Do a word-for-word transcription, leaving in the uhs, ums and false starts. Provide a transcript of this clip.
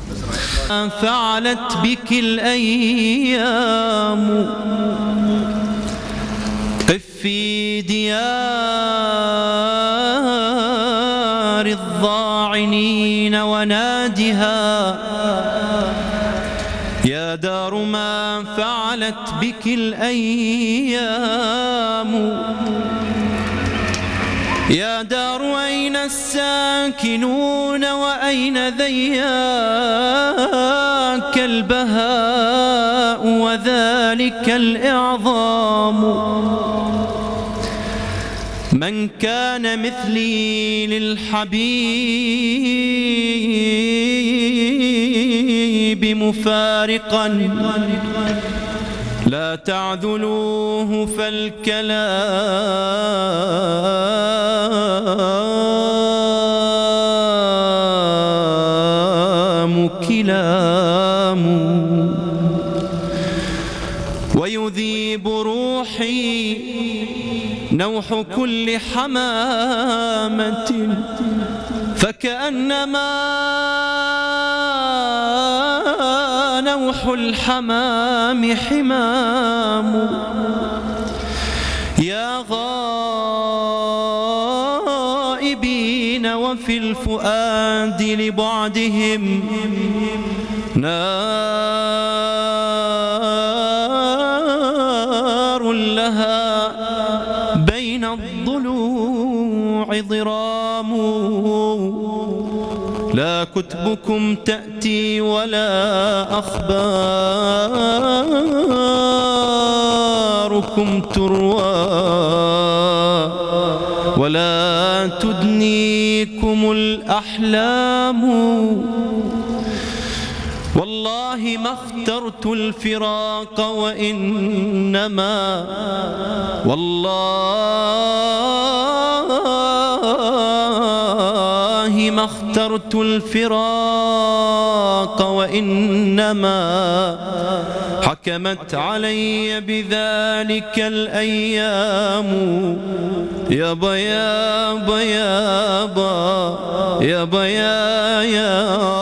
فعلت بك الأيام قف في ديار الضاعنين ونادها يا دار ما فعلت بك الأيام يا دار أين الساكنون وأين ذياك البهاء وذلك الإعظام من كان مثلي للحبيب مفارقا لا تعذلوه فالكلام كلام ويذيب روحي نوح كل حمامة فكأنما نوح الحمام حمام يا غائبين وفي الفؤاد لبعدهم نار لها بين الضلوع ضرام لا كتبكم تأتي ولا أخباركم تروى ولا تدنيكم الأحلام والله ما اخترت الفراق وإنما والله ما اخترت الفراق وإنما حكمت علي بذلك الأيام يابا يابا يابا يابا يا